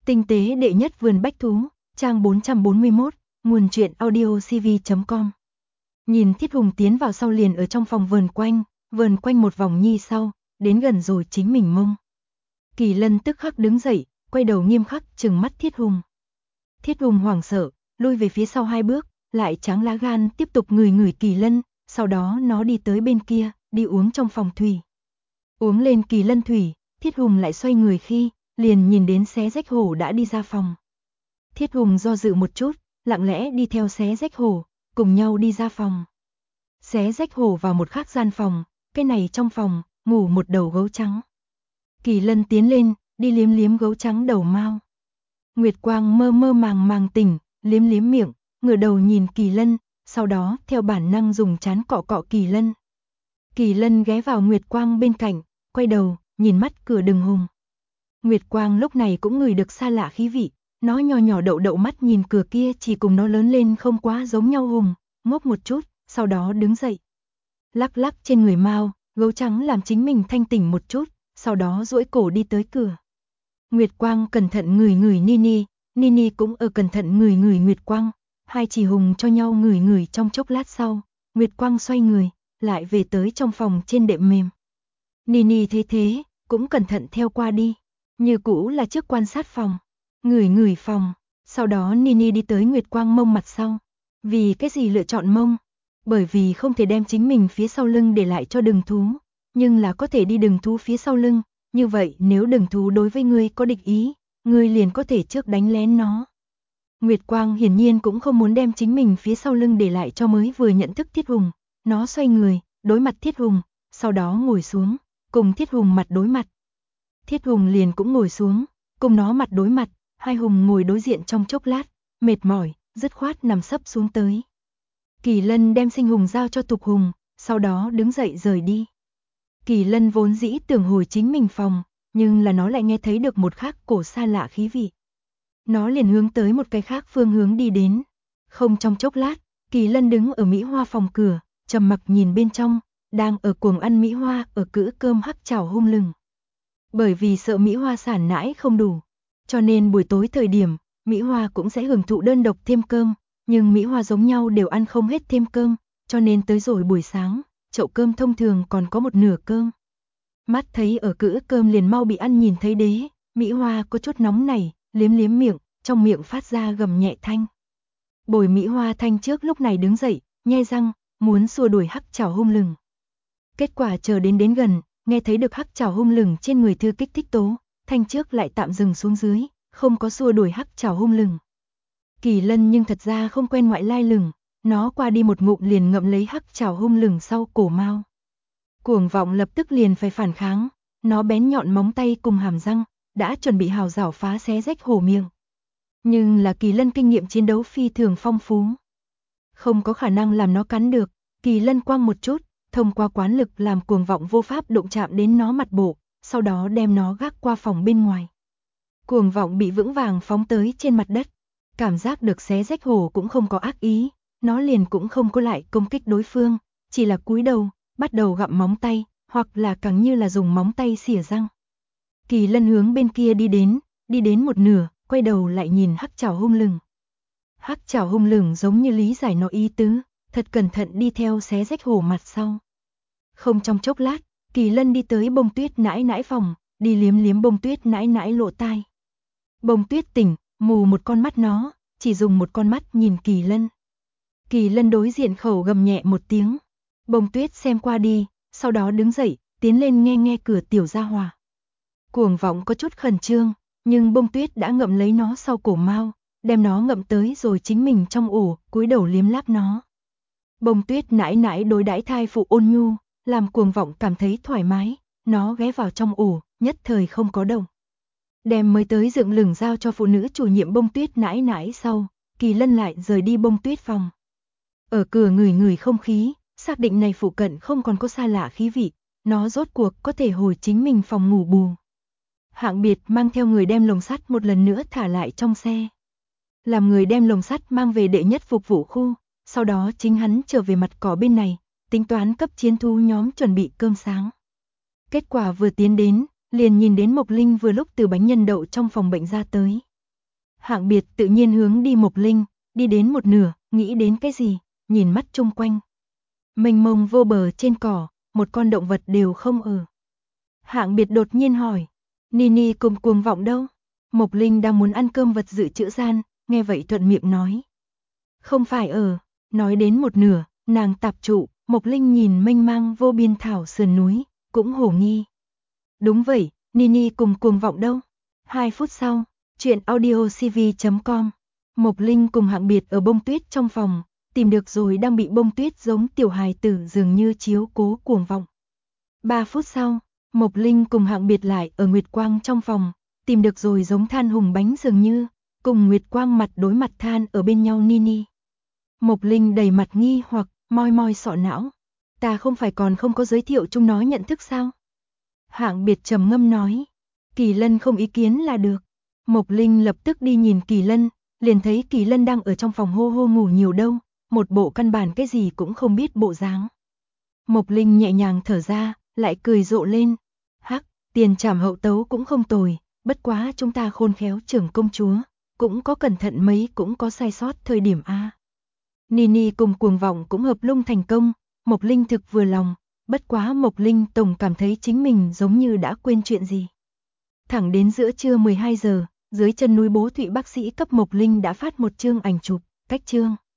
Tinh tế đệ nhất vườn bách thú, trang 441, nguồn truyện audiocv.com. Nhìn Thiết Hùng tiến vào sau liền ở trong phòng vờn quanh một vòng nhi sau, đến gần rồi chính mình mông. Kỳ Lân tức khắc đứng dậy, quay đầu nghiêm khắc trừng mắt Thiết Hùng. Thiết Hùng hoảng sợ, lui về phía sau 2 bước, lại tráng lá gan tiếp tục ngửi Kỳ Lân, sau đó nó đi tới bên kia, đi uống trong phòng thủy. Uống lên Kỳ Lân thủy, Thiết Hùng lại xoay người khi, liền nhìn đến Xé Rách Hổ đã đi ra phòng. Thiết Hùng do dự một chút, lặng lẽ đi theo Xé Rách Hổ, cùng nhau đi ra phòng. Xé Rách Hổ vào một khác gian phòng, cái này trong phòng, ngủ một đầu gấu trắng. Kỳ Lân tiến lên, đi liếm liếm gấu trắng đầu mao. Nguyệt Quang mơ mơ màng tỉnh, liếm miệng, ngửa đầu nhìn Kỳ Lân, sau đó theo bản năng dùng trán cọ cọ Kỳ Lân. Kỳ Lân ghé vào Nguyệt Quang bên cạnh, quay đầu, nhìn mắt cửa Đừng Hùng. Nguyệt Quang lúc này cũng ngửi được xa lạ khí vị, nó nhỏ đậu mắt nhìn cửa kia chỉ cùng nó lớn lên không quá giống nhau Hùng, ngốc một chút, sau đó đứng dậy. Lắc trên người mao, gấu trắng làm chính mình thanh tỉnh một chút, sau đó duỗi cổ đi tới cửa. Nguyệt Quang cẩn thận ngửi Nini cũng ở cẩn thận ngửi Nguyệt Quang, hai chỉ Hùng cho nhau ngửi trong chốc lát sau, Nguyệt Quang xoay người, lại về tới trong phòng trên đệm mềm. Nini thấy thế, cũng cẩn thận theo qua đi, như cũ là trước quan sát phòng, ngửi phòng, sau đó Nini đi tới Nguyệt Quang mông mặt sau. Vì cái gì lựa chọn mông? Bởi vì không thể đem chính mình phía sau lưng để lại cho Đừng thú, nhưng là có thể đi Đừng thú phía sau lưng, như vậy nếu Đừng thú đối với ngươi có địch ý, ngươi liền có thể trước đánh lén nó. Nguyệt Quang hiển nhiên cũng không muốn đem chính mình phía sau lưng để lại cho mới vừa nhận thức Thiết Hùng, nó xoay người, đối mặt Thiết Hùng, sau đó ngồi xuống, cùng Thiết Hùng mặt đối mặt. Thiết Hùng liền cũng ngồi xuống, cùng nó mặt đối mặt, hai Hùng ngồi đối diện trong chốc lát, mệt mỏi, dứt khoát nằm sấp xuống tới. Kỳ Lân đem Sinh Hùng giao cho Tục Hùng, sau đó đứng dậy rời đi. Kỳ Lân vốn dĩ tưởng hồi chính mình phòng, nhưng là nó lại nghe thấy được một khác cổ xa lạ khí vị. Nó liền hướng tới một cái khác phương hướng đi đến. Không trong chốc lát, Kỳ Lân đứng ở Mỹ Hoa phòng cửa, trầm mặc nhìn bên trong, đang ở cuồng ăn Mỹ Hoa ở cữ cơm hắc chảo hung lừng. Bởi vì sợ Mỹ Hoa sản nãi không đủ, cho nên buổi tối thời điểm, Mỹ Hoa cũng sẽ hưởng thụ đơn độc thêm cơm, nhưng Mỹ Hoa giống nhau đều ăn không hết thêm cơm, cho nên tới rồi buổi sáng, chậu cơm thông thường còn có một nửa cơm. Mắt thấy ở cữ cơm liền mau bị ăn nhìn thấy đế, Mỹ Hoa có chút nóng nảy, liếm miệng, trong miệng phát ra gầm nhẹ thanh. Bồi Mỹ Hoa thanh trước lúc này đứng dậy, nhe răng, muốn xua đuổi hắc chảo hung lừng. Kết quả chờ đến gần, nghe thấy được hắc chảo hung lừng trên người thư kích thích tố, thanh trước lại tạm dừng xuống dưới, không có xua đuổi hắc chảo hung lừng. Kỳ Lân nhưng thật ra không quen ngoại lai lừng, nó qua đi một ngụm liền ngậm lấy hắc chảo hung lừng sau cổ mao. Cuồng vọng lập tức liền phải phản kháng, nó bén nhọn móng tay cùng hàm răng, đã chuẩn bị hào rảo phá Xé Rách Hổ miệng. Nhưng là Kỳ Lân kinh nghiệm chiến đấu phi thường phong phú, không có khả năng làm nó cắn được. Kỳ Lân quăng một chút, thông qua quán lực làm cuồng vọng vô pháp đụng chạm đến nó mặt bộ, sau đó đem nó gác qua phòng bên ngoài. Cuồng vọng bị vững vàng phóng tới trên mặt đất, cảm giác được Xé Rách Hổ cũng không có ác ý, nó liền cũng không có lại công kích đối phương, chỉ là cúi đầu, bắt đầu gặm móng tay, hoặc là càng như là dùng móng tay xỉa răng. Kỳ Lân hướng bên kia đi đến một nửa, quay đầu lại nhìn hắc chảo hung lừng. Hắc chảo hung lừng giống như lý giải nó ý tứ, thật cẩn thận đi theo Xé Rách Hổ mặt sau. Không trong chốc lát, Kỳ Lân đi tới Bông Tuyết nãi phòng, đi liếm Bông Tuyết nãi lỗ tai. Bông Tuyết tỉnh, mù một con mắt nó, chỉ dùng một con mắt nhìn Kỳ Lân. Kỳ Lân đối diện khẩu gầm nhẹ một tiếng. Bông Tuyết xem qua đi, sau đó đứng dậy, tiến lên nghe cửa tiểu gia hòa. Cuồng vọng có chút khẩn trương, nhưng Bông Tuyết đã ngậm lấy nó sau cổ mao, đem nó ngậm tới rồi chính mình trong ổ, cúi đầu liếm láp nó. Bông Tuyết nãi đối đãi thai phụ ôn nhu, làm cuồng vọng cảm thấy thoải mái, nó ghé vào trong ổ, nhất thời không có động. Đem mới tới dựng lửng giao cho phụ nữ chủ nhiệm Bông Tuyết nãi sau, Kỳ Lân lại rời đi Bông Tuyết phòng. Ở cửa ngửi không khí, xác định này phụ cận không còn có xa lạ khí vị, nó rốt cuộc có thể hồi chính mình phòng ngủ bù. Hạng Biệt mang theo người đem lồng sắt một lần nữa thả lại trong xe. Làm người đem lồng sắt mang về đệ nhất phục vụ khu, sau đó chính hắn trở về mặt cỏ bên này, tính toán cấp chiến thú nhóm chuẩn bị cơm sáng. Kết quả vừa tiến đến, liền nhìn đến Mộc Linh vừa lúc từ bánh nhân đậu trong phòng bệnh ra tới. Hạng Biệt tự nhiên hướng đi Mộc Linh, đi đến một nửa, nghĩ đến cái gì, nhìn mắt chung quanh. Mênh mông vô bờ trên cỏ, một con động vật đều không ở. Hạng Biệt đột nhiên hỏi, Nini cùng Cuồng Vọng đâu? Mộc Linh đang muốn ăn cơm vật dự trữ gian, nghe vậy thuận miệng nói. Không phải ở, nói đến một nửa, nàng tạp trụ, Mộc Linh nhìn mênh mang vô biên thảo sườn núi, cũng hồ nghi. Đúng vậy, Nini cùng Cuồng Vọng đâu? 2 phút sau, chuyện audiocv.com. Mộc Linh cùng Hạng Biệt ở bông tuyết trong phòng, tìm được rồi đang bị bông tuyết giống tiểu hài tử dường như chiếu cố Cuồng Vọng. 3 phút sau, Mộc Linh cùng Hạng Biệt lại ở Nguyệt Quang trong phòng, tìm được rồi giống Than Hùng bánh dường như, cùng Nguyệt Quang mặt đối mặt than ở bên nhau Nini. Mộc Linh đầy mặt nghi hoặc, moi moi sọ não. Ta không phải còn không có giới thiệu chúng nó nhận thức sao? Hạng Biệt trầm ngâm nói. Kỳ Lân không ý kiến là được. Mộc Linh lập tức đi nhìn Kỳ Lân, liền thấy Kỳ Lân đang ở trong phòng hô hô ngủ nhiều đâu, một bộ căn bản cái gì cũng không biết bộ dáng. Mộc Linh nhẹ nhàng thở ra, lại cười rộ lên. Hắc, tiền trảm hậu tấu cũng không tồi, bất quá chúng ta khôn khéo trưởng công chúa, cũng có cẩn thận mấy cũng có sai sót thời điểm a. Nini cùng Cuồng Vọng cũng hợp lung thành công, Mộc Linh thực vừa lòng, bất quá Mộc Linh tổng cảm thấy chính mình giống như đã quên chuyện gì. Thẳng đến giữa trưa 12 giờ, dưới chân núi Bố Thụy bác sĩ cấp Mộc Linh đã phát một chương ảnh chụp, cách chương.